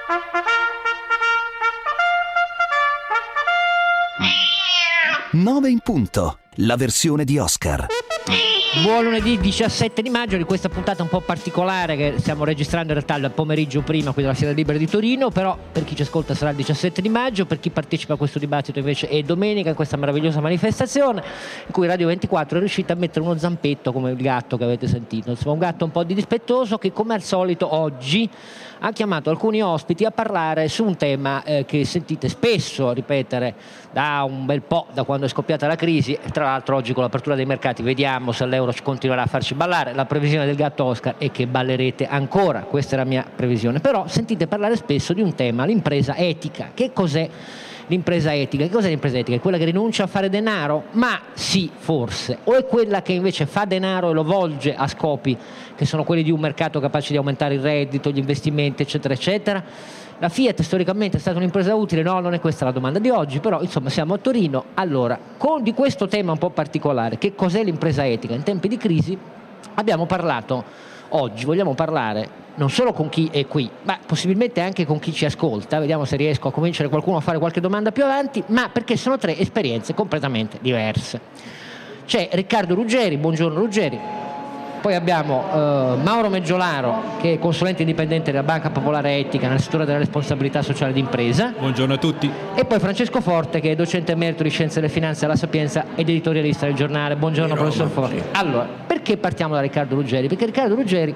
9 in punto, la versione di Oscar. Buon lunedì 17 di maggio di questa puntata un po' particolare che stiamo registrando in realtà il pomeriggio prima qui della Fiera Libera di Torino, però per chi ci ascolta sarà il 17 di maggio, per chi partecipa a questo dibattito invece è domenica in questa meravigliosa manifestazione in cui Radio 24 è riuscita a mettere uno zampetto come il gatto che avete sentito, insomma un gatto un po' di dispettoso che come al solito oggi ha chiamato alcuni ospiti a parlare su un tema che sentite spesso ripetere da un bel po', da quando è scoppiata la crisi, e tra l'altro oggi con l'apertura dei mercati vediamo se l'euro continuerà a farci ballare. La previsione del gatto Oscar è che ballerete ancora, questa è la mia previsione, però sentite parlare spesso di un tema, l'impresa etica. Che cos'è l'impresa etica? Che cos'è l'impresa etica? È quella che rinuncia a fare denaro? Ma sì, forse. O è quella che invece fa denaro e lo volge a scopi che sono quelli di un mercato capace di aumentare il reddito, gli investimenti, eccetera, eccetera? La Fiat storicamente è stata un'impresa utile? No, non è questa la domanda di oggi, però insomma siamo a Torino. Allora, di questo tema un po' particolare, che cos'è l'impresa etica in tempi di crisi, abbiamo parlato oggi, vogliamo parlare non solo con chi è qui, ma possibilmente anche con chi ci ascolta, vediamo se riesco a convincere qualcuno a fare qualche domanda più avanti, ma perché sono tre esperienze completamente diverse. C'è Riccardo Ruggeri, buongiorno Ruggeri. Poi abbiamo Mauro Meggiolaro, che è consulente indipendente della Banca Popolare Etica nel settore della responsabilità sociale d'impresa. Buongiorno a tutti. E poi Francesco Forte, che è docente emerito di Scienze delle Finanze alla Sapienza ed editorialista del giornale. Buongiorno professor Forte. Allora, perché partiamo da Riccardo Ruggeri? Perché Riccardo Ruggeri,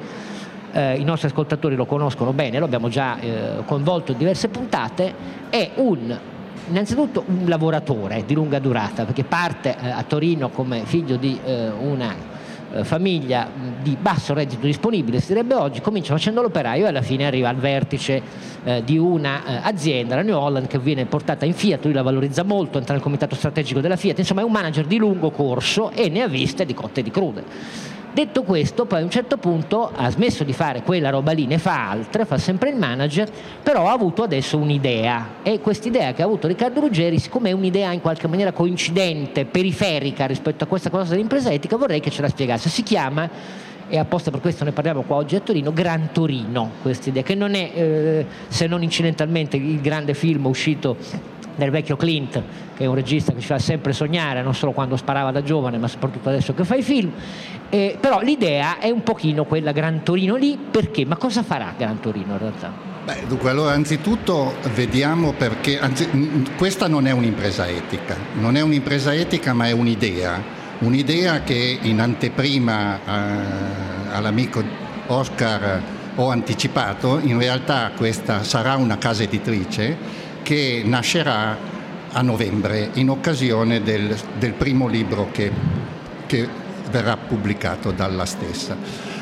i nostri ascoltatori lo conoscono bene, lo abbiamo già coinvolto in diverse puntate, è innanzitutto un lavoratore di lunga durata, perché parte a Torino come figlio di una famiglia di basso reddito disponibile, si direbbe oggi, comincia facendo l'operaio e alla fine arriva al vertice di una azienda, la New Holland, che viene portata in Fiat. Lui la valorizza molto, entra nel comitato strategico della Fiat, insomma è un manager di lungo corso e ne ha viste di cotte e di crude. Detto questo, poi a un certo punto ha smesso di fare quella roba lì, ne fa altre, fa sempre il manager, però ha avuto adesso un'idea, e quest'idea che ha avuto Riccardo Ruggeri, siccome è un'idea in qualche maniera coincidente, periferica rispetto a questa cosa dell'impresa etica, vorrei che ce la spiegasse. Si chiama, e apposta per questo ne parliamo qua oggi a Torino, Gran Torino, questa idea, che non è, se non incidentalmente, il grande film uscito del vecchio Clint, che è un regista che ci fa sempre sognare, non solo quando sparava da giovane, ma soprattutto adesso che fa i film. Però l'idea è un pochino quella Gran Torino lì. Perché? Ma cosa farà Gran Torino in realtà? Dunque, allora anzitutto vediamo perché questa non è un'impresa etica, non è un'impresa etica, ma è un'idea che in anteprima all'amico Oscar ho anticipato. In realtà questa sarà una casa editrice che nascerà a novembre in occasione del primo libro che verrà pubblicato dalla stessa.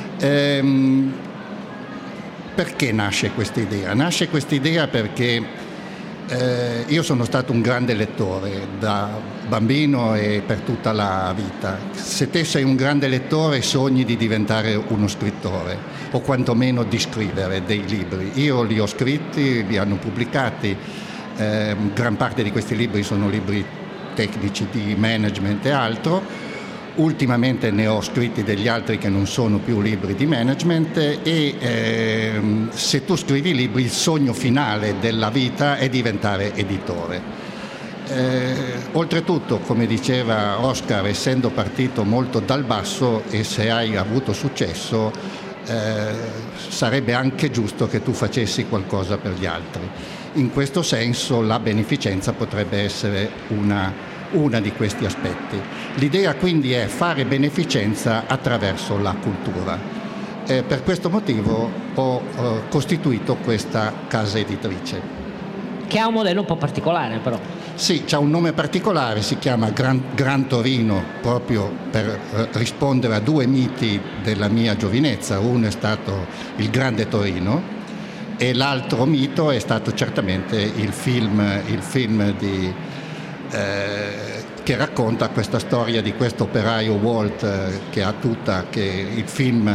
Perché nasce questa idea? Nasce questa idea perché io sono stato un grande lettore da bambino e per tutta la vita. Se te sei un grande lettore sogni di diventare uno scrittore o quantomeno di scrivere dei libri. Io li ho scritti, li hanno pubblicati. Gran parte di questi libri sono libri tecnici di management e altro. Ultimamente ne ho scritti degli altri che non sono più libri di management e se tu scrivi libri il sogno finale della vita è diventare editore. Oltretutto, come diceva Oscar, essendo partito molto dal basso e se hai avuto successo sarebbe anche giusto che tu facessi qualcosa per gli altri. In questo senso la beneficenza potrebbe essere una di questi aspetti. L'idea quindi è fare beneficenza attraverso la cultura. Per questo motivo ho costituito questa casa editrice. Che ha un modello un po' particolare però. Sì, c'ha un nome particolare, si chiama Gran Torino, proprio per rispondere a due miti della mia giovinezza. Uno è stato il Grande Torino e l'altro mito è stato certamente il film che racconta questa storia di questo operaio Walt che il film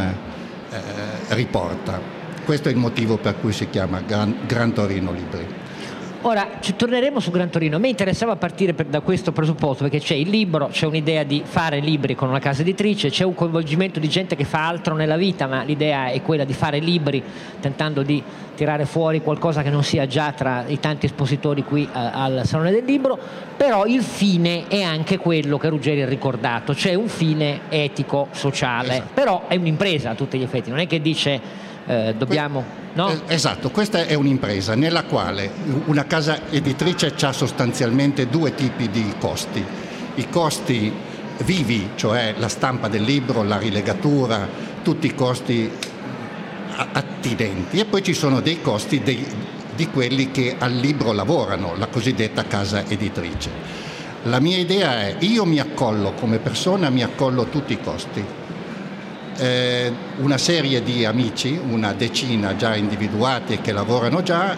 riporta. Questo è il motivo per cui si chiama Gran Torino Libri. Ora ci torneremo su Gran Torino. A me interessava partire da questo presupposto, perché c'è il libro, c'è un'idea di fare libri con una casa editrice, c'è un coinvolgimento di gente che fa altro nella vita, ma l'idea è quella di fare libri tentando di tirare fuori qualcosa che non sia già tra i tanti espositori qui al Salone del Libro. Però il fine è anche quello che Ruggeri ha ricordato, cioè un fine etico, sociale. Esatto. Però è un'impresa a tutti gli effetti, non è che dice dobbiamo... No? Esatto, questa è un'impresa nella quale una casa editrice ha sostanzialmente due tipi di costi. I costi vivi, cioè la stampa del libro, la rilegatura, tutti i costi attinenti, e poi ci sono dei costi di quelli che al libro lavorano, la cosiddetta casa editrice. La mia idea è: io mi accollo come persona, mi accollo tutti i costi. Una serie di amici, una decina già individuati che lavorano già,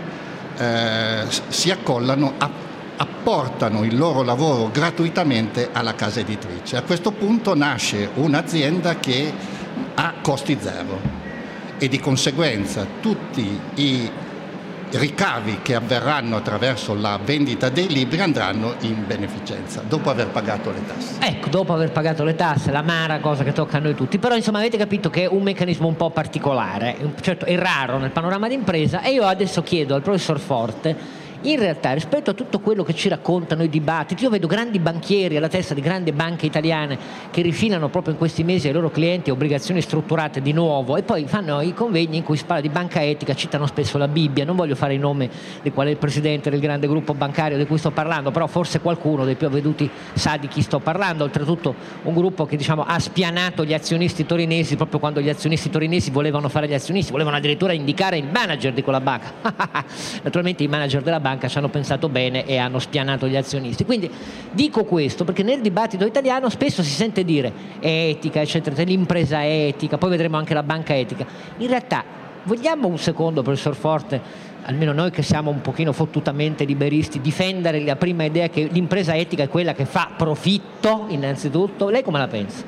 si accollano, apportano il loro lavoro gratuitamente alla casa editrice. A questo punto nasce un'azienda che ha costi zero e di conseguenza tutti i ricavi che avverranno attraverso la vendita dei libri andranno in beneficenza dopo aver pagato le tasse. Ecco, dopo aver pagato le tasse, l'amara cosa che tocca a noi tutti. Però insomma avete capito che è un meccanismo un po' particolare, certo è raro nel panorama d'impresa, e io adesso chiedo al professor Forte, in realtà rispetto a tutto quello che ci raccontano i dibattiti, io vedo grandi banchieri alla testa di grandi banche italiane che rifilano proprio in questi mesi ai loro clienti obbligazioni strutturate di nuovo, e poi fanno i convegni in cui si parla di banca etica, citano spesso la Bibbia. Non voglio fare il nome di qual è il presidente del grande gruppo bancario di cui sto parlando, però forse qualcuno dei più avveduti sa di chi sto parlando. Oltretutto un gruppo che ha spianato gli azionisti torinesi proprio quando gli azionisti torinesi volevano fare gli azionisti, volevano addirittura indicare il manager di quella banca. Naturalmente i manager della banca ci hanno pensato bene e hanno spianato gli azionisti. Quindi dico questo perché nel dibattito italiano spesso si sente dire etica, eccetera, l'impresa etica, poi vedremo anche la banca etica. In realtà vogliamo un secondo, professor Forte, almeno noi che siamo un pochino fottutamente liberisti, difendere la prima idea che l'impresa etica è quella che fa profitto innanzitutto? Lei come la pensa?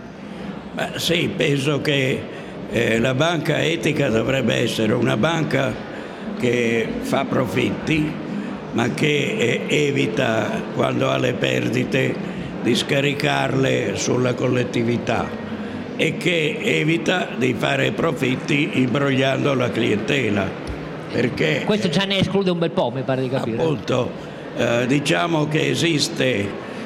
Sì, penso che la banca etica dovrebbe essere una banca che fa profitti, ma che evita, quando ha le perdite, di scaricarle sulla collettività, e che evita di fare profitti imbrogliando la clientela. Perché questo già ne esclude un bel po', mi pare di capire. Appunto, diciamo che esiste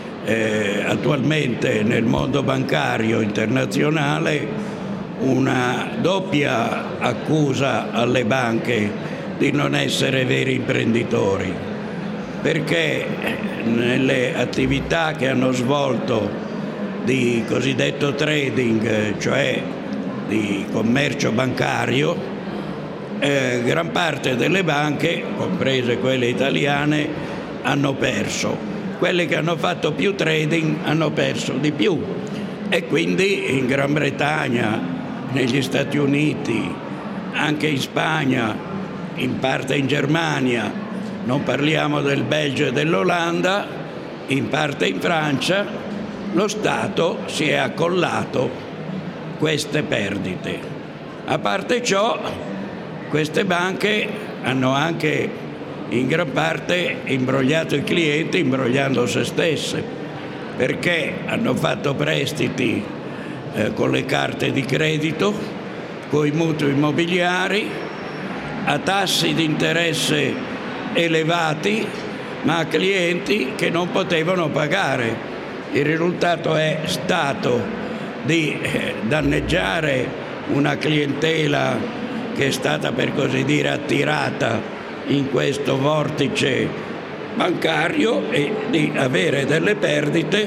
attualmente nel mondo bancario internazionale una doppia accusa alle banche di non essere veri imprenditori, perché nelle attività che hanno svolto di cosiddetto trading, cioè di commercio bancario, gran parte delle banche, comprese quelle italiane, hanno perso. Quelle che hanno fatto più trading hanno perso di più, e quindi in Gran Bretagna, negli Stati Uniti, anche in Spagna, in parte in Germania, non parliamo del Belgio e dell'Olanda, in parte in Francia, lo Stato si è accollato queste perdite. A parte ciò, queste banche hanno anche in gran parte imbrogliato i clienti, imbrogliando se stesse, perché hanno fatto prestiti con le carte di credito, con i mutui immobiliari, a tassi di interesse elevati, ma a clienti che non potevano pagare. Il risultato è stato di danneggiare una clientela che è stata, per così dire, attirata in questo vortice bancario, e di avere delle perdite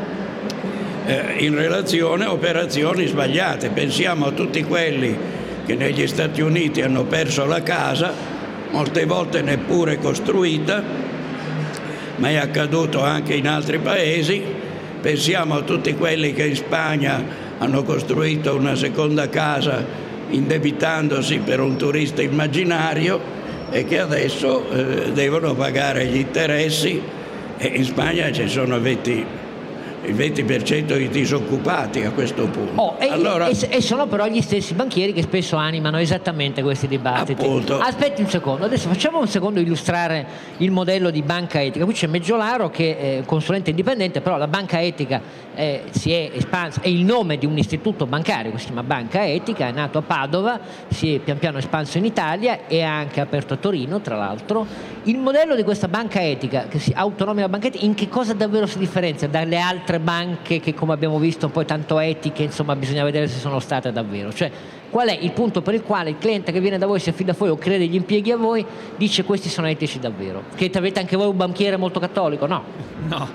in relazione a operazioni sbagliate. Pensiamo a tutti quelli che negli Stati Uniti hanno perso la casa, molte volte neppure costruita, ma è accaduto anche in altri paesi. Pensiamo a tutti quelli che in Spagna hanno costruito una seconda casa indebitandosi per un turista immaginario e che adesso devono pagare gli interessi, e in Spagna ci sono il 20% di disoccupati a questo punto. E sono però gli stessi banchieri che spesso animano esattamente questi dibattiti. Appunto. Aspetti un secondo, adesso facciamo un secondo illustrare il modello di banca etica. Qui c'è Meggiolaro che è consulente indipendente, però la banca etica si è espansa, è il nome di un istituto bancario che si chiama Banca Etica, è nato a Padova, si è pian piano espanso in Italia e ha anche aperto a Torino, tra l'altro. Il modello di questa banca etica, che si autonomia banca etica, in che cosa davvero si differenzia dalle altre banche che, come abbiamo visto, poi tanto etiche, insomma bisogna vedere se sono state davvero, cioè qual è il punto per il quale il cliente che viene da voi, si affida a voi o crede gli impieghi a voi, dice questi sono etici davvero? Che avete anche voi un banchiere molto cattolico? No.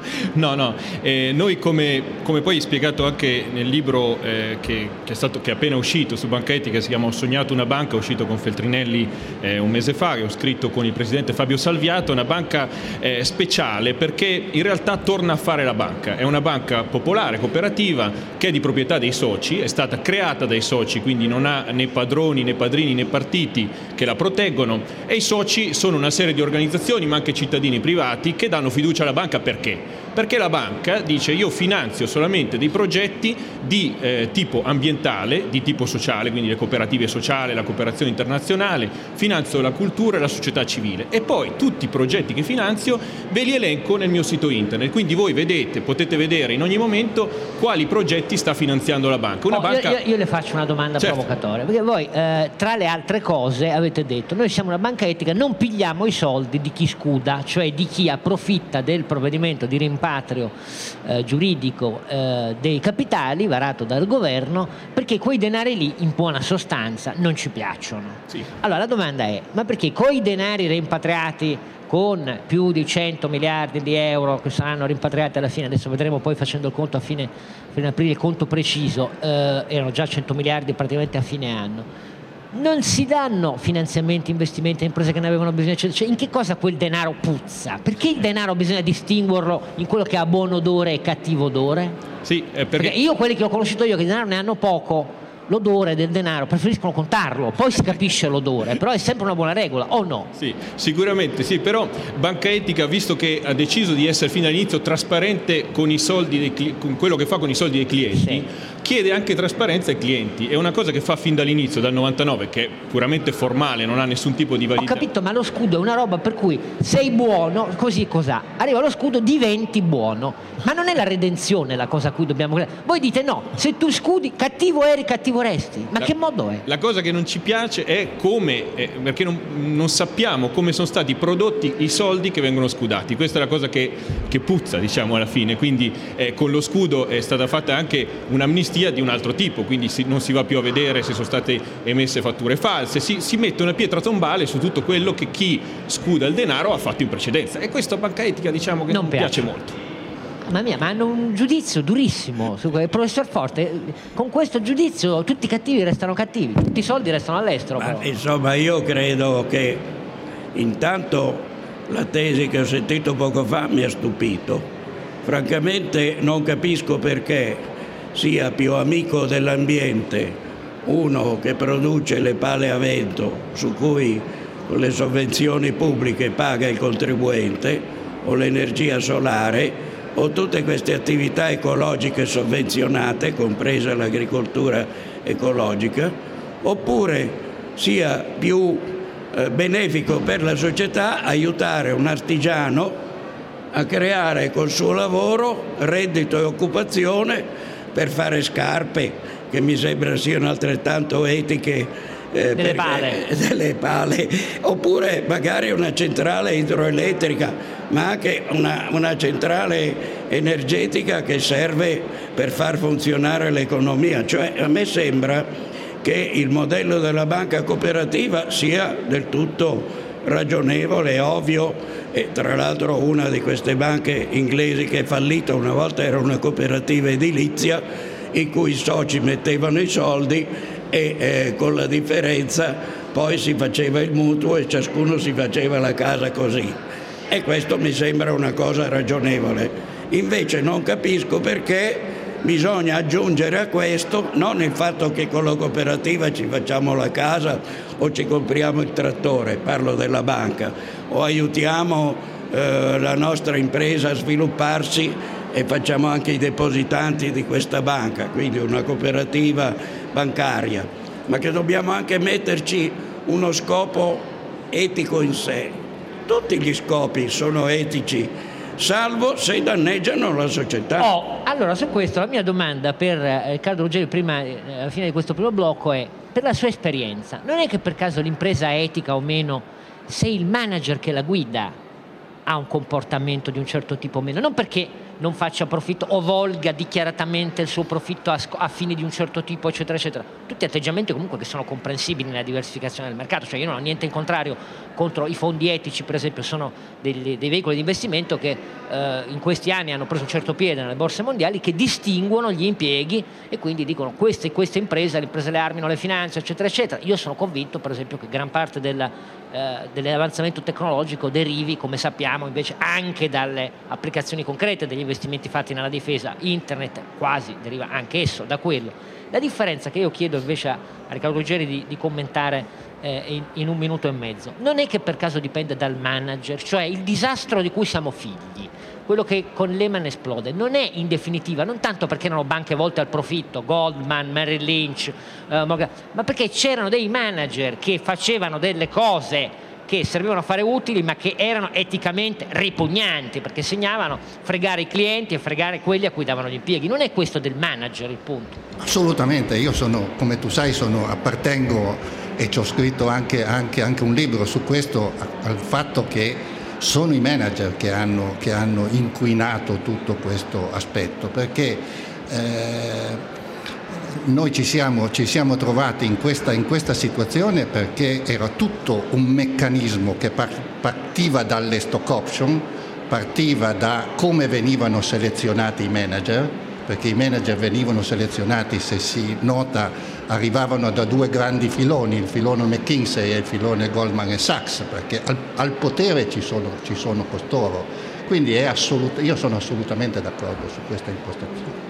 Noi come poi spiegato anche nel libro che è appena uscito su banca etica, si chiama Ho sognato una banca, è uscito con Feltrinelli un mese fa, che ho scritto con il presidente Fabio Salviato, una banca speciale perché in realtà torna a fare la banca, è una banca popolare, cooperativa, che è di proprietà dei soci, è stata creata dai soci, quindi non ha né padroni né padrini né partiti che la proteggono, e i soci sono una serie di organizzazioni ma anche cittadini privati che danno fiducia alla banca. Perché? Perché la banca dice: io finanzio solamente dei progetti di tipo ambientale, di tipo sociale, quindi le cooperative sociali, la cooperazione internazionale, finanzio la cultura e la società civile, e poi tutti i progetti che finanzio ve li elenco nel mio sito internet, quindi voi potete vedere in ogni momento quali progetti sta finanziando la banca. Io le faccio una domanda provocatoria, perché voi tra le altre cose avete detto: noi siamo una banca etica, non pigliamo i soldi di chi scuda, cioè di chi approfitta del provvedimento di rimpatrio giuridico dei capitali varato dal governo, perché quei denari lì in buona sostanza non ci piacciono. Sì. Allora la domanda è: ma perché coi denari rimpatriati, con più di 100 miliardi di euro che saranno rimpatriati alla fine, adesso vedremo poi facendo il conto a fine aprile, il conto preciso, erano già 100 miliardi praticamente a fine anno, non si danno finanziamenti, investimenti a imprese che ne avevano bisogno? Cioè, in che cosa quel denaro puzza? Perché il denaro bisogna distinguerlo in quello che ha buon odore e cattivo odore? Sì, perché io, quelli che ho conosciuto io, che di denaro ne hanno poco, l'odore del denaro preferiscono contarlo, poi si capisce l'odore, però è sempre una buona regola, o no? Sì, sicuramente sì, però Banca Etica, visto che ha deciso di essere fin dall'inizio trasparente con i soldi con quello che fa con i soldi dei clienti, sì, chiede anche trasparenza ai clienti. È una cosa che fa fin dall'inizio, dal 99, che è puramente formale, non ha nessun tipo di validità. Ho capito, ma lo scudo è una roba per cui sei buono, così cos'ha? Arriva lo scudo, diventi buono, ma non è la redenzione la cosa a cui dobbiamo... Voi dite no, se tu scudi, cattivo eri, cattivo resti. Ma che modo è? La cosa che non ci piace è come, perché non sappiamo come sono stati prodotti i soldi che vengono scudati. Questa è la cosa che puzza, diciamo, alla fine. Quindi con lo scudo è stata fatta anche un'amnistia di un altro tipo, quindi non si va più a vedere se sono state emesse fatture false, si mette una pietra tombale su tutto quello che chi scuda il denaro ha fatto in precedenza, e questa Banca Etica, diciamo, che non piace molto. Mamma mia, ma hanno un giudizio durissimo su il professor Forte. Con questo giudizio tutti i cattivi restano cattivi, tutti i soldi restano all'estero. Ma, insomma, io credo che intanto la tesi che ho sentito poco fa mi ha stupito. Francamente non capisco perché sia più amico dell'ambiente uno che produce le pale a vento, su cui con le sovvenzioni pubbliche paga il contribuente, o l'energia solare, o tutte queste attività ecologiche sovvenzionate, compresa l'agricoltura ecologica, oppure sia più benefico per la società aiutare un artigiano a creare col suo lavoro reddito e occupazione per fare scarpe, che mi sembra siano altrettanto etiche, delle pale, oppure magari una centrale idroelettrica, ma anche una centrale energetica che serve per far funzionare l'economia. Cioè, a me sembra che il modello della banca cooperativa sia del tutto ragionevole, ovvio, e tra l'altro una di queste banche inglesi che è fallita una volta era una cooperativa edilizia in cui i soci mettevano i soldi e con la differenza poi si faceva il mutuo e ciascuno si faceva la casa così, e questo mi sembra una cosa ragionevole. Invece non capisco perché bisogna aggiungere a questo non il fatto che con la cooperativa ci facciamo la casa o ci compriamo il trattore, parlo della banca, o aiutiamo la nostra impresa a svilupparsi e facciamo anche i depositanti di questa banca, quindi una cooperativa bancaria, ma che dobbiamo anche metterci uno scopo etico in sé. Tutti gli scopi sono etici, salvo se danneggiano la società. Allora su questo la mia domanda per Riccardo Ruggeri prima, alla fine di questo primo blocco, è: per la sua esperienza, non è che per caso l'impresa è etica o meno se il manager che la guida ha un comportamento di un certo tipo o meno? Non perché non faccia profitto o volga dichiaratamente il suo profitto a fini di un certo tipo, eccetera eccetera, tutti atteggiamenti comunque che sono comprensibili nella diversificazione del mercato. Cioè io non ho niente in contrario contro i fondi etici, per esempio, sono dei veicoli di investimento che in questi anni hanno preso un certo piede nelle borse mondiali, che distinguono gli impieghi e quindi dicono questa impresa, le imprese delle armi non le finanze, eccetera eccetera. Io sono convinto per esempio che gran parte dell'avanzamento tecnologico derivi, come sappiamo, invece anche dalle applicazioni concrete degli investimenti fatti nella difesa. Internet quasi deriva anche esso da quello. La differenza che io chiedo invece a Riccardo Ruggeri di commentare in 1 minuto e mezzo, non è che per caso dipende dal manager, cioè il disastro di cui siamo figli, quello che con Lehman esplode, non è in definitiva, non tanto perché erano banche volte al profitto, Goldman, Merrill Lynch, ma perché c'erano dei manager che facevano delle cose che servivano a fare utili ma che erano eticamente ripugnanti, perché segnavano fregare i clienti e fregare quelli a cui davano gli impieghi. Non è questo del manager il punto? Assolutamente, io sono, come tu sai, appartengo e ci ho scritto anche un libro su questo, al fatto che sono i manager che hanno inquinato tutto questo aspetto, perché noi ci siamo trovati in questa situazione perché era tutto un meccanismo che partiva dalle stock option, partiva da come venivano selezionati i manager, perché i manager venivano selezionati, se si nota, arrivavano da 2 grandi filoni, il filone McKinsey e il filone Goldman Sachs, perché al potere ci sono costoro. Quindi io sono assolutamente d'accordo su questa impostazione.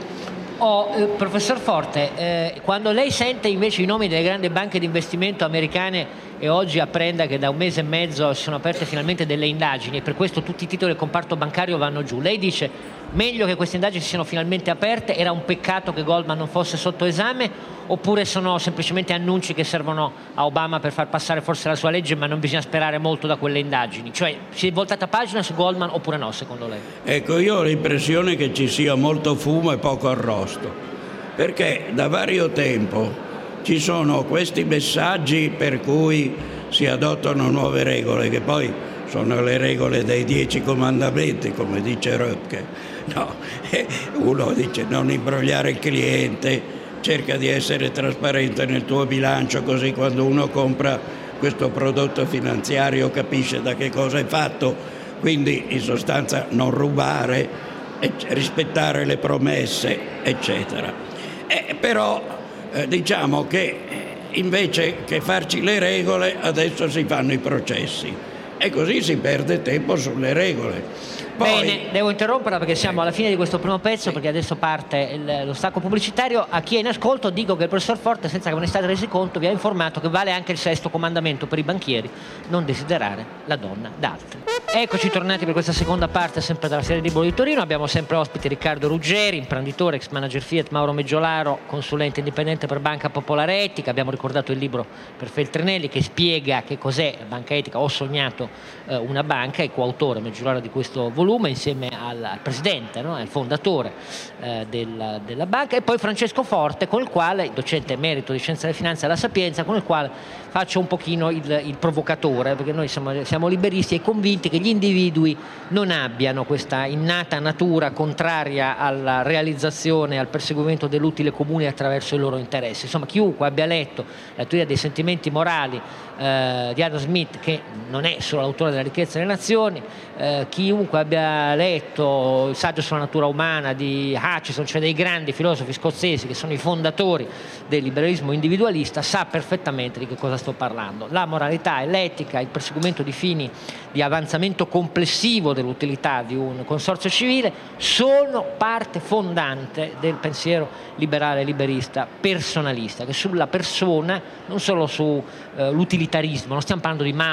Professor Forte, quando lei sente invece i nomi delle grandi banche di investimento americane e oggi apprenda che da 1 mese e mezzo si sono aperte finalmente delle indagini e per questo tutti i titoli del comparto bancario vanno giù, lei dice meglio che queste indagini si siano finalmente aperte, era un peccato che Goldman non fosse sotto esame, oppure sono semplicemente annunci che servono a Obama per far passare forse la sua legge, ma non bisogna sperare molto da quelle indagini? Cioè, si è voltata pagina su Goldman oppure no, secondo lei? Ecco, io ho l'impressione che ci sia molto fumo e poco arrosto, perché da vario tempo ci sono questi messaggi per cui si adottano nuove regole, che poi sono le regole dei 10 comandamenti, come dice Röpke. No, uno dice non imbrogliare il cliente, cerca di essere trasparente nel tuo bilancio, così quando uno compra questo prodotto finanziario capisce da che cosa è fatto, quindi in sostanza non rubare, rispettare le promesse, eccetera. Però diciamo che invece che farci le regole adesso si fanno i processi e così si perde tempo sulle regole. Poi... Bene, devo interromperla perché siamo alla fine di questo primo pezzo, perché adesso parte lo stacco pubblicitario. A chi è in ascolto dico che il professor Forte, senza che ve ne state resi conto, vi ha informato che vale anche il 6° comandamento per i banchieri: non desiderare la donna d'altri. Eccoci tornati per questa seconda parte, sempre dalla serie Libero di Torino. Abbiamo sempre ospite Riccardo Ruggeri, imprenditore, ex manager Fiat, Mauro Meggiolaro, consulente indipendente per Banca Popolare Etica. Abbiamo ricordato il libro per Feltrinelli che spiega che cos'è la banca etica. Ho sognato una banca, e coautore Meggiolaro di questo volume insieme al presidente, no? Al fondatore della banca, e poi Francesco Forte, con il quale, docente emerito di Scienza della Finanza alla Sapienza, con il quale faccio un pochino il provocatore, perché noi siamo liberisti e convinti che gli individui non abbiano questa innata natura contraria alla realizzazione, al perseguimento dell'utile comune attraverso i loro interessi. Insomma, chiunque abbia letto la teoria dei sentimenti morali di Adam Smith, che non è solo l'autore della ricchezza delle nazioni, chiunque abbia letto il saggio sulla natura umana di Hutchison, cioè dei grandi filosofi scozzesi che sono i fondatori del liberalismo individualista, sa perfettamente di che cosa sto parlando. La moralità e l'etica, il perseguimento di fini di avanzamento complessivo dell'utilità di un consorzio civile sono parte fondante del pensiero liberale liberista personalista, che sulla persona, non solo su l'utilitarismo, non stiamo parlando di Malthus, di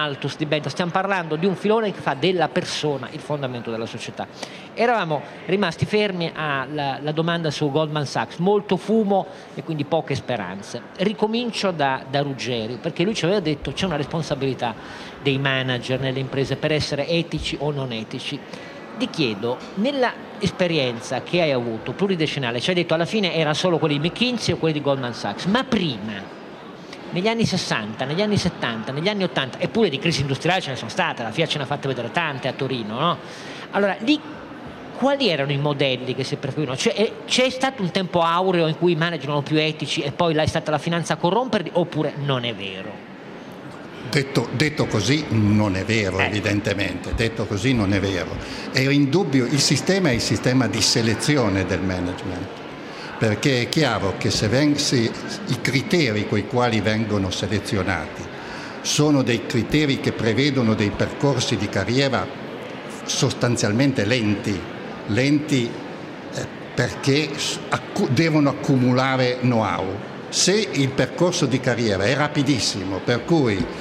stipendo, stiamo parlando di un filone che fa della persona il fondamento della società. Eravamo rimasti fermi alla domanda su Goldman Sachs, molto fumo e quindi poche speranze. Ricomincio da Ruggeri, perché lui ci aveva detto c'è una responsabilità dei manager nelle imprese per essere etici o non etici. Ti chiedo, nella esperienza che hai avuto pluridecennale, ci hai detto alla fine era solo quelli di McKinsey o quelli di Goldman Sachs, ma prima, negli anni 60, negli anni 70, negli anni 80, eppure di crisi industriali ce ne sono state, la Fiat ce ne ha fatte vedere tante a Torino, no? Allora, lì quali erano i modelli che si preferivano? Cioè, c'è stato un tempo aureo in cui i manager erano più etici e poi là è stata la finanza a corromperli, oppure non è vero? Detto così non è vero, evidentemente, detto così non è vero. È indubbio, il sistema è il sistema di selezione del management, perché è chiaro che se i criteri con i quali vengono selezionati sono dei criteri che prevedono dei percorsi di carriera sostanzialmente lenti perché devono accumulare know-how. Se il percorso di carriera è rapidissimo, per cui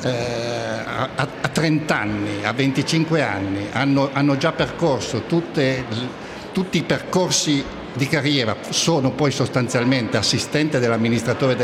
a 30 anni, a 25 anni hanno già percorso tutti i percorsi di carriera, sono poi sostanzialmente assistente dell'amministratore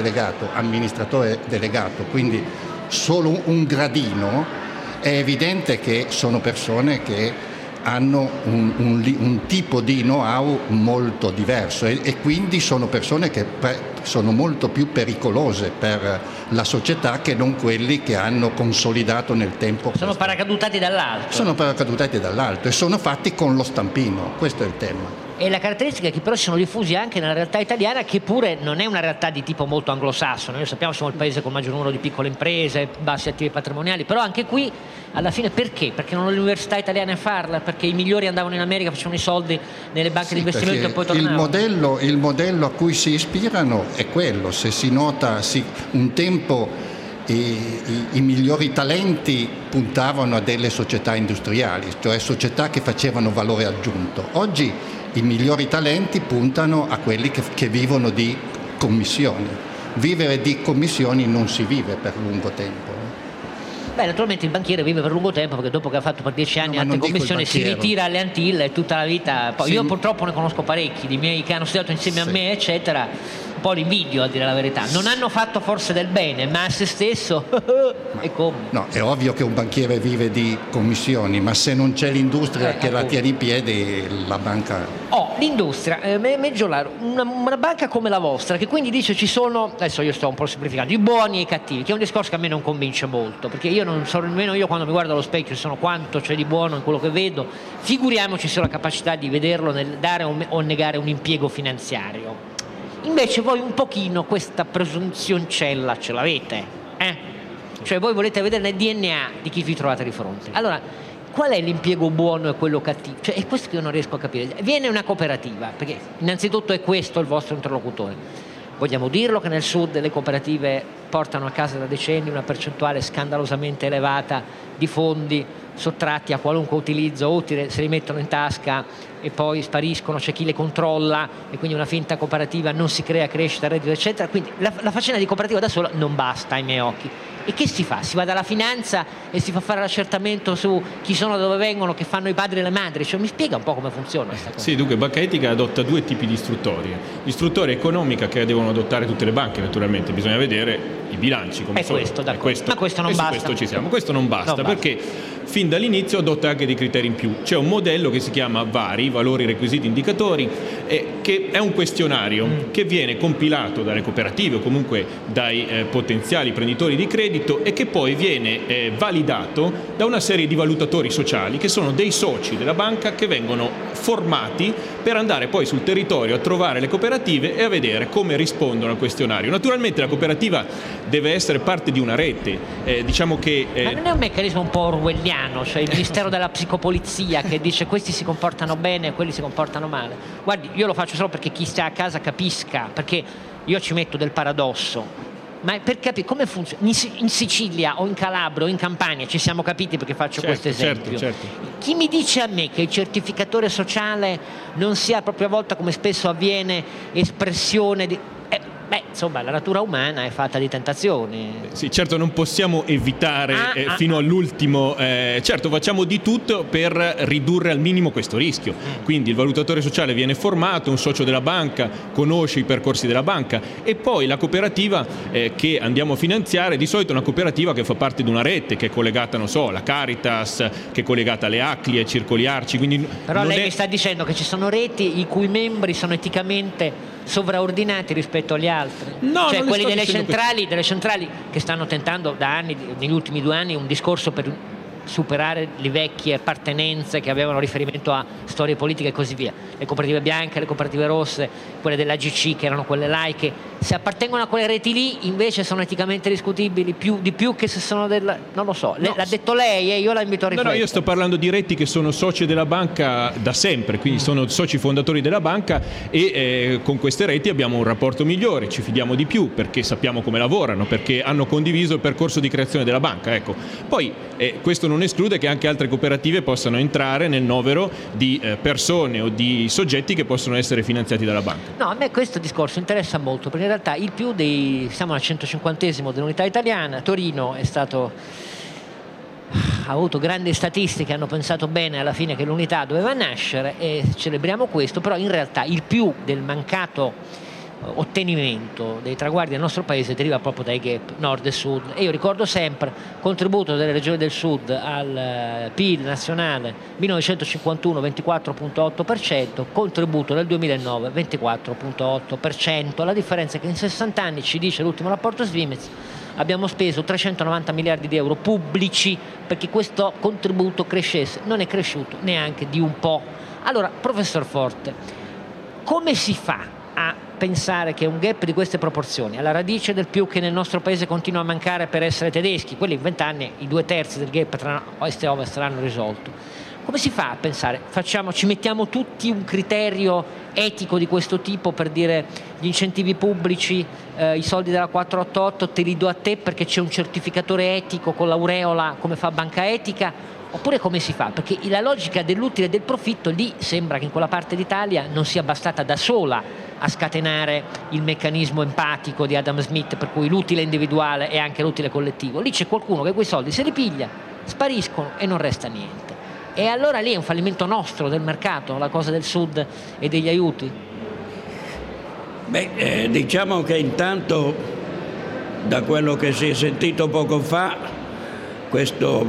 delegato, quindi solo un gradino, è evidente che sono persone che hanno un tipo di know-how molto diverso e quindi sono persone che sono molto più pericolose per la società che non quelli che hanno consolidato nel tempo. Sono paracadutati dall'alto. Sono paracadutati dall'alto e sono fatti con lo stampino, questo è il tema. E la caratteristica è che però sono diffusi anche nella realtà italiana, che pure non è una realtà di tipo molto anglosassone. Noi sappiamo che siamo il paese con maggior numero di piccole imprese, bassi attivi patrimoniali, però anche qui alla fine perché? Perché non ho le università italiane a farla, perché i migliori andavano in America, facevano i soldi nelle banche di investimento e poi tornavano. Il modello a cui si ispirano è quello, se si nota un tempo i migliori talenti puntavano a delle società industriali, cioè società che facevano valore aggiunto. Oggi i migliori talenti puntano a quelli che vivono di commissioni. Vivere di commissioni non si vive per lungo tempo. Beh, naturalmente il banchiere vive per lungo tempo, perché dopo che ha fatto per 10 anni altre commissioni si ritira alle Antille e tutta la vita. Poi io purtroppo ne conosco parecchi di miei che hanno studiato insieme a me, eccetera. Un po' li invidio, a dire la verità. Non hanno fatto forse del bene, ma a se stesso è come. No, è ovvio che un banchiere vive di commissioni, ma se non c'è l'industria che la tiene in piedi, la banca. L'industria, Meggiolaro, una banca come la vostra, che quindi dice ci sono, adesso io sto un po' semplificando, i buoni e i cattivi, che è un discorso che a me non convince molto, perché io non so nemmeno io quando mi guardo allo specchio sono quanto c'è di buono in quello che vedo, figuriamoci se ho la capacità di vederlo nel dare o negare un impiego finanziario. Invece voi un pochino questa presunzioncella ce l'avete, Cioè voi volete vedere nel DNA di chi vi trovate di fronte. Allora, qual è l'impiego buono e quello cattivo? Cioè, è questo che io non riesco a capire. Viene una cooperativa, perché innanzitutto è questo il vostro interlocutore. Vogliamo dirlo che nel sud le cooperative portano a casa da decenni una percentuale scandalosamente elevata di fondi sottratti a qualunque utilizzo utile, se li mettono in tasca e poi spariscono, c'è chi le controlla e quindi una finta cooperativa, non si crea crescita, reddito eccetera, quindi la faccenda di cooperativa da sola non basta ai miei occhi. E che si fa? Si va dalla finanza e si fa fare l'accertamento su chi sono, da dove vengono, che fanno i padri e le madri, cioè mi spiega un po' come funziona questa cosa? Sì, dunque Banca Etica adotta due tipi di istruttorie. L'istruttoria economica che devono adottare tutte le banche, naturalmente bisogna vedere i bilanci come sono. Ma questo non basta. Questo ci siamo. Questo non basta perché fin dall'inizio adotta anche dei criteri in più. C'è un modello che si chiama VARI, valori, requisiti, indicatori, che è un questionario che viene compilato dalle cooperative o comunque dai potenziali prenditori di credito e che poi viene validato da una serie di valutatori sociali che sono dei soci della banca che vengono formati per andare poi sul territorio a trovare le cooperative e a vedere come rispondono al questionario. Naturalmente la cooperativa deve essere parte di una rete, diciamo che... Ma non è un meccanismo un po' orwelliano, cioè il Ministero della Psicopolizia che dice questi si comportano bene e quelli si comportano male? Guardi, io lo faccio solo perché chi sta a casa capisca, perché io ci metto del paradosso. Ma per capire come funziona in Sicilia o in Calabria o in Campania, ci siamo capiti perché faccio questo esempio. Certo. Chi mi dice a me che il certificatore sociale non sia a propria volta, come spesso avviene, espressione di... insomma, la natura umana è fatta di tentazioni. Sì, certo, non possiamo evitare fino all'ultimo, certo facciamo di tutto per ridurre al minimo questo rischio, quindi il valutatore sociale viene formato, un socio della banca conosce i percorsi della banca e poi la cooperativa che andiamo a finanziare di solito è una cooperativa che fa parte di una rete che è collegata, non so, alla Caritas, che è collegata alle Aclie, ai Circoli Arci, quindi però lei mi sta dicendo che ci sono reti i cui membri sono eticamente sovraordinati rispetto agli altri, cioè quelli delle centrali che stanno tentando da anni, negli ultimi 2 anni, un discorso per superare le vecchie appartenenze che avevano riferimento a storie politiche e così via, le cooperative bianche, le cooperative rosse, quelle dell'AGC che erano quelle laiche, se appartengono a quelle reti lì invece sono eticamente discutibili di più che se sono non lo so, l'ha detto lei, io la invito a riflettere. No, io sto parlando di reti che sono soci della banca da sempre, quindi sono soci fondatori della banca e con queste reti abbiamo un rapporto migliore, ci fidiamo di più perché sappiamo come lavorano, perché hanno condiviso il percorso di creazione della banca, ecco. Poi questo non esclude che anche altre cooperative possano entrare nel novero di persone o di soggetti che possono essere finanziati dalla banca. No, a me questo discorso interessa molto perché in realtà siamo al 150esimo dell'unità italiana, Torino ha avuto grandi statistiche, hanno pensato bene alla fine che l'unità doveva nascere e celebriamo questo, però in realtà il più del mancato ottenimento dei traguardi del nostro paese deriva proprio dai gap nord e sud, e io ricordo sempre contributo delle regioni del sud al PIL nazionale 1951 24,8%, contributo nel 2009 24,8%. La differenza è che in 60 anni, ci dice l'ultimo rapporto Svimez, abbiamo speso 390 miliardi di euro pubblici perché questo contributo crescesse, non è cresciuto neanche di un po'. Allora, professor Forte, come si fa a pensare che un gap di queste proporzioni, alla radice del più che nel nostro paese continua a mancare per essere tedeschi, quelli in 20 anni i 2/3 del gap tra est e ovest saranno risolto, come si fa a pensare, ci mettiamo tutti un criterio etico di questo tipo per dire gli incentivi pubblici, i soldi della 488 te li do a te perché c'è un certificatore etico con l'aureola come fa Banca Etica, oppure come si fa? Perché la logica dell'utile e del profitto lì sembra che in quella parte d'Italia non sia bastata da sola a scatenare il meccanismo empatico di Adam Smith, per cui l'utile individuale è anche l'utile collettivo. Lì c'è qualcuno che quei soldi se li piglia, spariscono e non resta niente. E allora lì è un fallimento nostro del mercato, la cosa del sud e degli aiuti? Diciamo che intanto, da quello che si è sentito poco fa, questo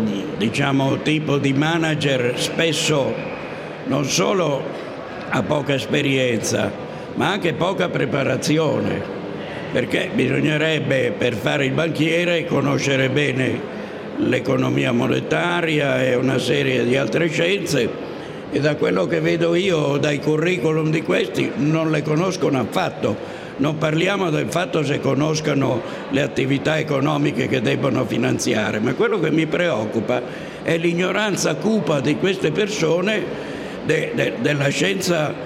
tipo di manager spesso non solo ha poca esperienza ma anche poca preparazione, perché bisognerebbe per fare il banchiere conoscere bene l'economia monetaria e una serie di altre scienze, e da quello che vedo io dai curriculum di questi non le conoscono affatto. Non parliamo del fatto se conoscano le attività economiche che debbono finanziare, ma quello che mi preoccupa è l'ignoranza cupa di queste persone della scienza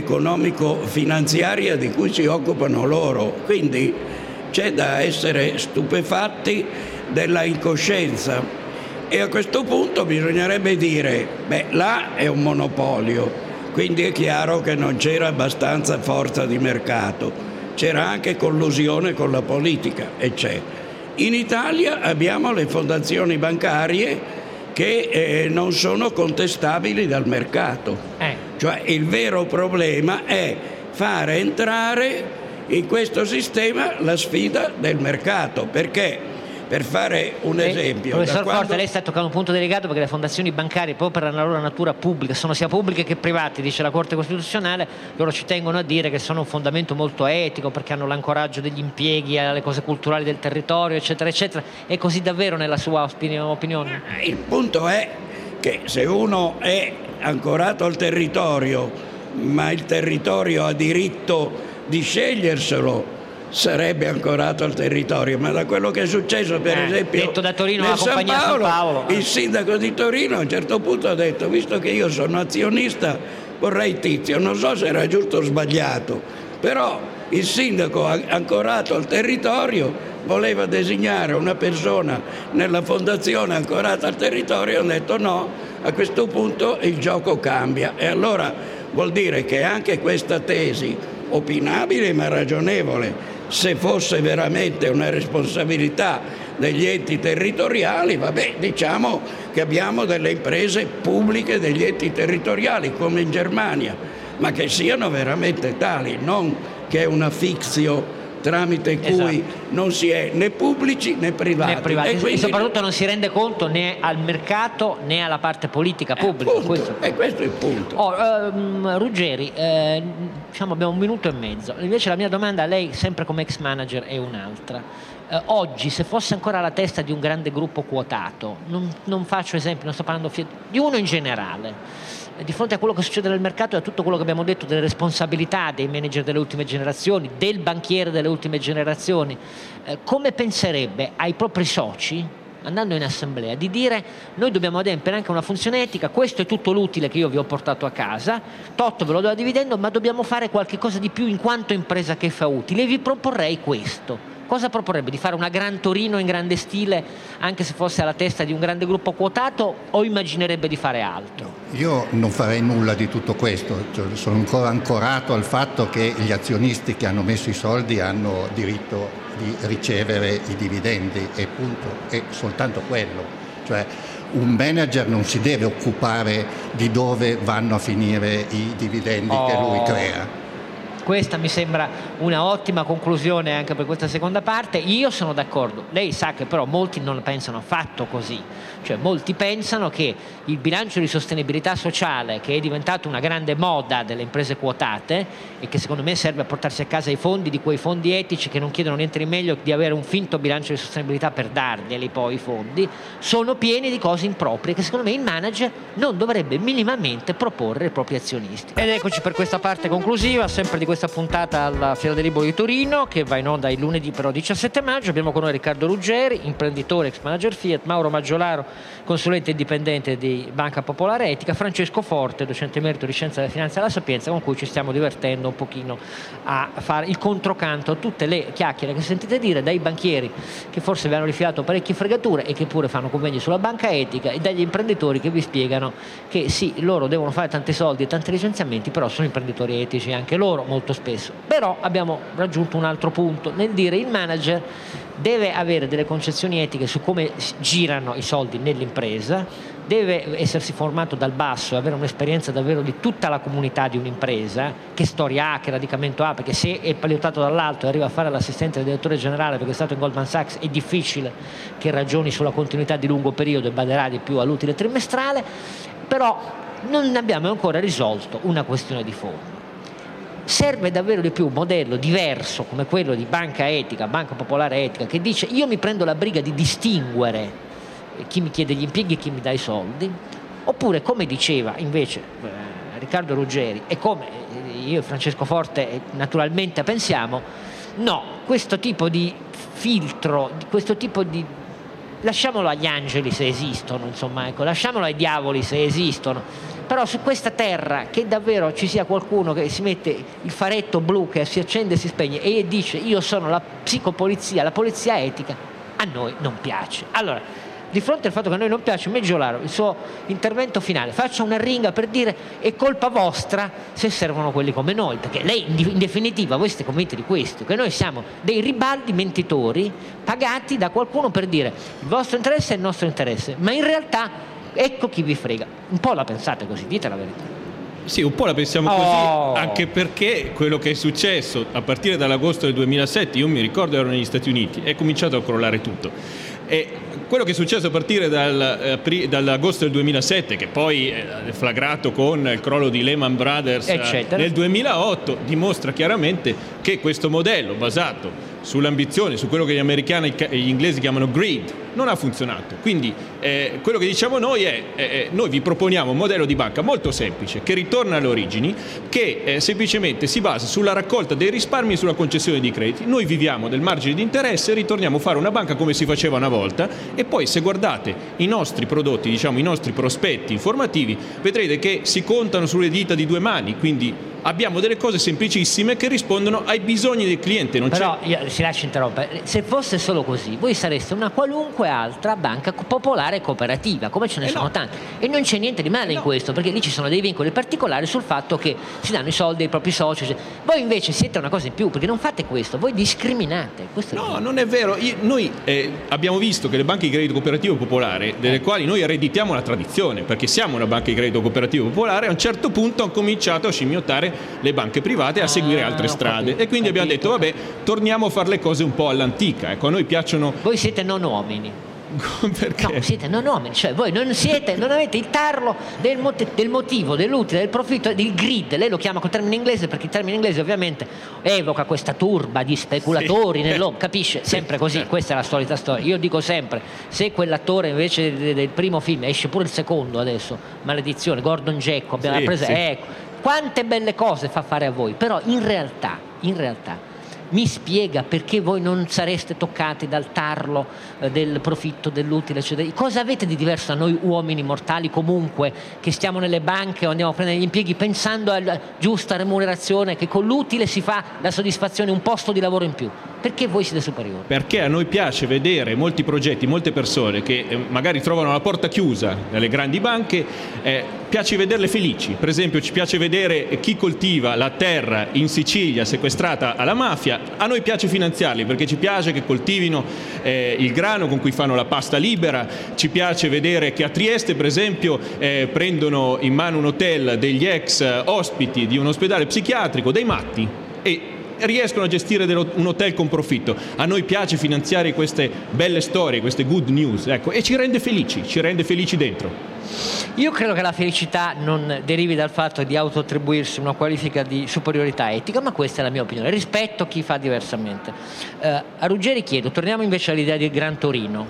economico-finanziaria di cui si occupano loro. Quindi c'è da essere stupefatti della incoscienza, e a questo punto bisognerebbe dire là è un monopolio, quindi è chiaro che non c'era abbastanza forza di mercato, c'era anche collusione con la politica, e c'è. In Italia abbiamo le fondazioni bancarie che non sono contestabili dal mercato. Cioè il vero problema è fare entrare in questo sistema la sfida del mercato, perché per fare un esempio, professor Forte, lei sta toccando un punto delicato, perché le fondazioni bancarie, proprio per la loro natura pubblica, sono sia pubbliche che private, dice la Corte Costituzionale. Loro ci tengono a dire che sono un fondamento molto etico perché hanno l'ancoraggio degli impieghi alle cose culturali del territorio, eccetera eccetera. È così davvero nella sua opinione? Il punto è che se uno è ancorato al territorio, ma il territorio ha diritto di sceglierselo, sarebbe ancorato al territorio. Ma da quello che è successo, per esempio, detto da Torino, nel San Paolo, il sindaco di Torino a un certo punto ha detto: visto che io sono azionista, vorrei Tizio. Non so se era giusto o sbagliato, però il sindaco ancorato al territorio voleva designare una persona nella fondazione ancorata al territorio, e hanno detto no, a questo punto il gioco cambia. E allora vuol dire che anche questa tesi, opinabile ma ragionevole, se fosse veramente una responsabilità degli enti territoriali, vabbè, diciamo che abbiamo delle imprese pubbliche degli enti territoriali come in Germania, ma che siano veramente tali, non che è una fictio tramite cui non si è né pubblici né privati. E soprattutto non si rende conto né al mercato né alla parte politica pubblica. Questo è il punto. Ruggeri, diciamo abbiamo 1 minuto e mezzo. Invece la mia domanda a lei, sempre come ex manager, è un'altra. Oggi, se fosse ancora alla testa di un grande gruppo quotato, non faccio esempi, non sto parlando di uno in generale, di fronte a quello che succede nel mercato e a tutto quello che abbiamo detto delle responsabilità dei manager delle ultime generazioni, del banchiere delle ultime generazioni, come penserebbe ai propri soci, andando in assemblea, di dire: noi dobbiamo adempiere anche una funzione etica, questo è tutto l'utile che io vi ho portato a casa, tot ve lo do a dividendo, ma dobbiamo fare qualche cosa di più in quanto impresa che fa utile, e vi proporrei questo. Cosa proporrebbe? Di fare una Gran Torino in grande stile, anche se fosse alla testa di un grande gruppo quotato, o immaginerebbe di fare altro? Io non farei nulla di tutto questo, sono ancora ancorato al fatto che gli azionisti che hanno messo i soldi hanno diritto di ricevere i dividendi, e punto, è soltanto quello. Cioè, un manager non si deve occupare di dove vanno a finire i dividendi che lui crea. Questa mi sembra una ottima conclusione anche per questa seconda parte. Io sono d'accordo, lei sa che però molti non pensano affatto così, cioè molti pensano che il bilancio di sostenibilità sociale, che è diventato una grande moda delle imprese quotate e che secondo me serve a portarsi a casa i fondi di quei fondi etici che non chiedono niente di meglio di avere un finto bilancio di sostenibilità per darglieli poi i fondi, sono pieni di cose improprie che secondo me il manager non dovrebbe minimamente proporre ai propri azionisti. Ed eccoci per questa parte conclusiva, sempre di questa puntata alla Fiera del Libro di Torino, che va in onda il lunedì però 17 maggio. Abbiamo con noi Riccardo Ruggeri, imprenditore, ex manager Fiat, Mauro Maggiolaro, consulente indipendente di Banca Popolare Etica, Francesco Forte, docente emerito di Scienza della Finanza e della Sapienza, con cui ci stiamo divertendo un pochino a fare il controcanto a tutte le chiacchiere che sentite dire dai banchieri che forse vi hanno rifilato parecchie fregature e che pure fanno convegni sulla banca etica, e dagli imprenditori che vi spiegano che sì, loro devono fare tanti soldi e tanti licenziamenti, però sono imprenditori etici anche loro molto spesso. Però abbiamo raggiunto un altro punto nel dire: il manager deve avere delle concezioni etiche su come girano i soldi nell'impresa, deve essersi formato dal basso e avere un'esperienza davvero di tutta la comunità di un'impresa, che storia ha, che radicamento ha, perché se è pilotato dall'alto e arriva a fare l'assistente del direttore generale perché è stato in Goldman Sachs, è difficile che ragioni sulla continuità di lungo periodo e baderà di più all'utile trimestrale. Però non abbiamo ancora risolto una questione di fondo. Serve davvero di più un modello diverso come quello di Banca Etica, Banca Popolare Etica, che dice: io mi prendo la briga di distinguere chi mi chiede gli impieghi e chi mi dà i soldi, oppure, come diceva invece Riccardo Ruggeri e come io e Francesco Forte naturalmente pensiamo, no, questo tipo di filtro, questo tipo di... lasciamolo agli angeli se esistono, insomma, ecco, lasciamolo ai diavoli se esistono. Però su questa terra che davvero ci sia qualcuno che si mette il faretto blu che si accende e si spegne e dice: io sono la psicopolizia, la polizia etica, a noi non piace. Allora, di fronte al fatto che a noi non piace, Meggiolaro, il suo intervento finale, faccia una ringa per dire: è colpa vostra se servono quelli come noi, perché lei in definitiva, voi siete convinti di questo, che noi siamo dei ribaldi mentitori pagati da qualcuno per dire il vostro interesse è il nostro interesse, ma in realtà ecco chi vi frega. Un po' la pensate così, dite la verità. Sì, un po' la pensiamo così, anche perché quello che è successo a partire dall'agosto del 2007, io mi ricordo ero negli Stati Uniti, è cominciato a crollare tutto. E quello che è successo a partire dall'agosto del 2007, che poi è flagrato con il crollo di Lehman Brothers nel 2008, dimostra chiaramente che questo modello basato sull'ambizione, su quello che gli americani e gli inglesi chiamano greed, non ha funzionato. Quindi quello che diciamo noi è noi vi proponiamo un modello di banca molto semplice, che ritorna alle origini, che semplicemente si basa sulla raccolta dei risparmi e sulla concessione di crediti. Noi viviamo del margine di interesse e ritorniamo a fare una banca come si faceva una volta, e poi se guardate i nostri prodotti, diciamo i nostri prospetti informativi, vedrete che si contano sulle dita di due mani, quindi abbiamo delle cose semplicissime che rispondono ai bisogni del cliente. Si lascia interrompere. Se fosse solo così, voi sareste una qualunque altra banca popolare cooperativa, come ce ne sono tante. E non c'è niente di male in questo, perché lì ci sono dei vincoli particolari sul fatto che si danno i soldi ai propri soci. Voi invece siete una cosa in più, perché non fate questo, voi discriminate. No, non è vero. Noi abbiamo visto che le banche di credito cooperativo popolare, delle quali noi ereditiamo la tradizione, perché siamo una banca di credito cooperativo popolare, a un certo punto hanno cominciato a scimmiottare le banche private, a seguire altre strade, e quindi abbiamo detto vabbè, torniamo a fare le cose un po' all'antica. Ecco, a noi piacciono. Voi siete non uomini. Perché? No, siete non uomini, cioè voi non avete il tarlo del motivo, dell'utile, del profitto, del grid. Lei lo chiama col termine inglese perché il termine inglese ovviamente evoca questa turba di speculatori, capisce? Sempre così, questa è la solita storia. Io dico sempre, se quell'attore invece del primo film, esce pure il secondo adesso, maledizione, Gordon Gekko, abbiamo preso, ecco, quante belle cose fa fare a voi, però in realtà mi spiega perché voi non sareste toccati dal tarlo del profitto, dell'utile, eccetera. Cosa avete di diverso da noi uomini mortali comunque, che stiamo nelle banche o andiamo a prendere gli impieghi pensando alla giusta remunerazione, che con l'utile si fa la soddisfazione, un posto di lavoro in più? Perché voi siete superiori? Perché a noi piace vedere molti progetti, molte persone che magari trovano la porta chiusa nelle grandi banche, piace vederle felici. Per esempio ci piace vedere chi coltiva la terra in Sicilia sequestrata alla mafia. A noi piace finanziarli perché ci piace che coltivino il grano con cui fanno la pasta libera. Ci piace vedere che a Trieste, per esempio, prendono in mano un hotel degli ex ospiti di un ospedale psichiatrico, dei matti, e riescono a gestire un hotel con profitto. A noi piace finanziare queste belle storie, queste good news, ecco, e ci rende felici dentro. Io credo che la felicità non derivi dal fatto di autoattribuirsi una qualifica di superiorità etica, ma questa è la mia opinione, rispetto a chi fa diversamente. A Ruggeri chiedo, torniamo invece all'idea del Gran Torino.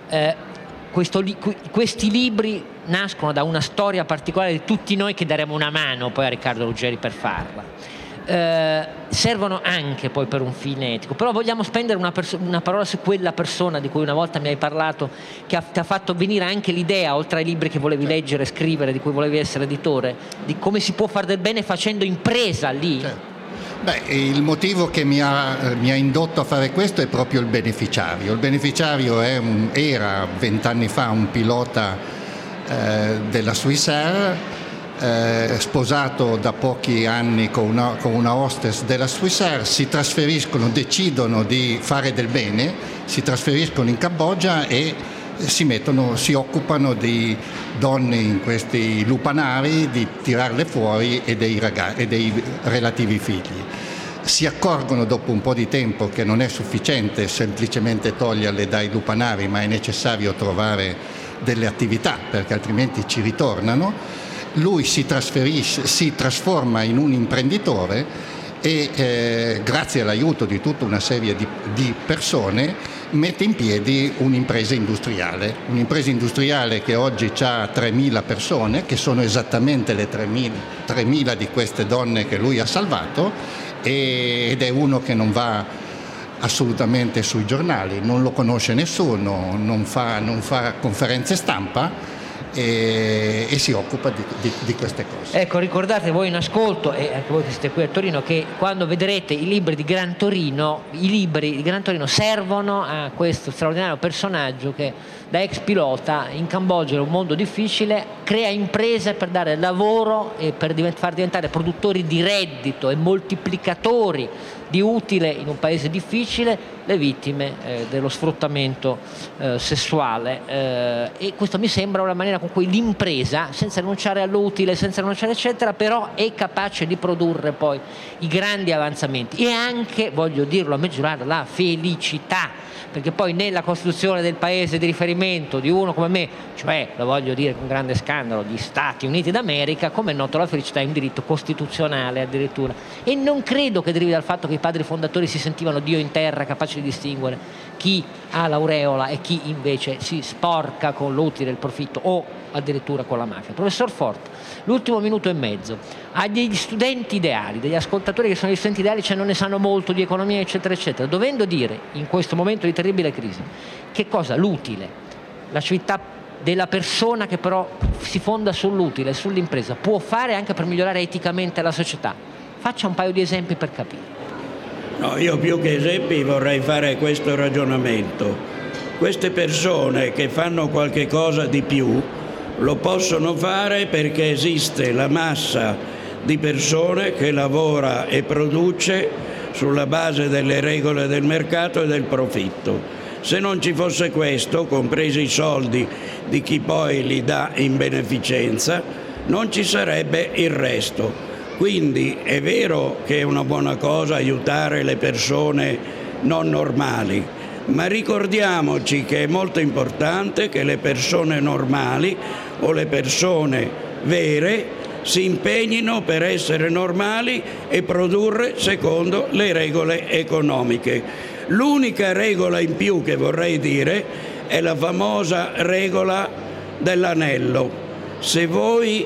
Questi libri nascono da una storia particolare di tutti noi che daremo una mano poi a Riccardo Ruggeri per farla. Servono anche poi per un fine etico, però vogliamo spendere una parola su quella persona di cui una volta mi hai parlato, che ti ha fatto venire anche l'idea, oltre ai libri che volevi leggere e scrivere, di cui volevi essere editore, di come si può fare del bene facendo impresa lì. Il motivo che mi ha indotto a fare questo è proprio il beneficiario. Il beneficiario era 20 anni fa un pilota della Swissair, sposato da pochi anni con una hostess della Swissair. Decidono di fare del bene, si trasferiscono in Cambogia e si occupano di donne in questi lupanari, di tirarle fuori e dei relativi figli. Si accorgono dopo un po' di tempo che non è sufficiente semplicemente toglierle dai lupanari, ma è necessario trovare delle attività perché altrimenti ci ritornano. Lui si trasforma in un imprenditore e grazie all'aiuto di tutta una serie di persone mette in piedi un'impresa industriale che oggi ha 3.000 persone, che sono esattamente le 3.000 di queste donne che lui ha salvato, ed è uno che non va assolutamente sui giornali, non lo conosce nessuno, non fa conferenze stampa e si occupa di queste cose. Ecco, ricordate voi in ascolto, e anche voi che siete qui a Torino, che quando vedrete i libri di Gran Torino servono a questo straordinario personaggio che da ex pilota in Cambogia, in un mondo difficile, crea imprese per dare lavoro e per far diventare produttori di reddito e moltiplicatori di utile in un paese difficile le vittime dello sfruttamento sessuale, e questo mi sembra una maniera con cui l'impresa, senza rinunciare all'utile, senza rinunciare eccetera, però è capace di produrre poi i grandi avanzamenti e anche, voglio dirlo a me giurare, la felicità, perché poi nella costituzione del paese di riferimento di uno come me, cioè, lo voglio dire con grande scandalo, gli Stati Uniti d'America, come è noto la felicità è un diritto costituzionale addirittura, e non credo che derivi dal fatto che i padri fondatori si sentivano Dio in terra, capaci di distinguere chi ha l'aureola e chi invece si sporca con l'utile, il profitto o addirittura con la mafia. Professor Forte, l'ultimo minuto e mezzo, ha degli studenti ideali, degli ascoltatori che sono gli studenti ideali, cioè non ne sanno molto di economia eccetera eccetera, dovendo dire in questo momento di terribile crisi che cosa l'utile, la civiltà della persona che però si fonda sull'utile, sull'impresa, può fare anche per migliorare eticamente la società, Faccia un paio di esempi per capire. No, io più che esempi vorrei fare questo ragionamento. Queste persone che fanno qualche cosa di più lo possono fare perché esiste la massa di persone che lavora e produce sulla base delle regole del mercato e del profitto. Se non ci fosse questo, compresi i soldi di chi poi li dà in beneficenza, non ci sarebbe il resto. Quindi è vero che è una buona cosa aiutare le persone non normali, ma ricordiamoci che è molto importante che le persone normali o le persone vere si impegnino per essere normali e produrre secondo le regole economiche. L'unica regola in più che vorrei dire è la famosa regola dell'anello. Se voi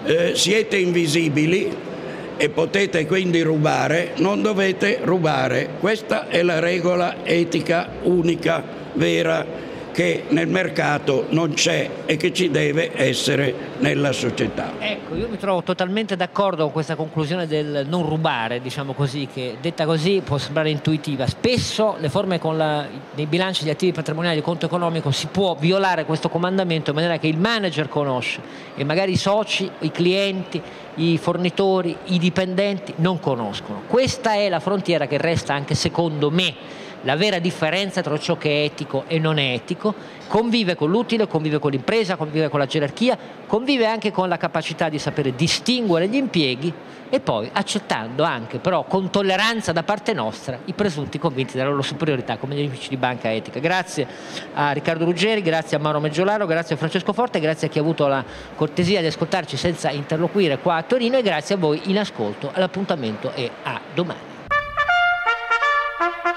siete invisibili e potete quindi rubare, non dovete rubare. Questa è la regola etica unica, vera, che nel mercato non c'è e che ci deve essere nella società. Ecco, io mi trovo totalmente d'accordo con questa conclusione del non rubare, diciamo così, che detta così può sembrare intuitiva. Spesso le forme nei bilanci di attivi patrimoniali di conto economico si può violare questo comandamento in maniera che il manager conosce e magari i soci, i clienti, i fornitori, i dipendenti non conoscono. Questa è la frontiera che resta anche secondo me la vera differenza tra ciò che è etico e non è etico. Convive con l'utile, convive con l'impresa, convive con la gerarchia, convive anche con la capacità di sapere distinguere gli impieghi e poi accettando anche però con tolleranza da parte nostra i presunti convinti della loro superiorità come gli amici di Banca Etica. Grazie a Riccardo Ruggeri, grazie a Mauro Meggiolaro, grazie a Francesco Forte, grazie a chi ha avuto la cortesia di ascoltarci senza interloquire qua a Torino e grazie a voi in ascolto. All'appuntamento e a domani.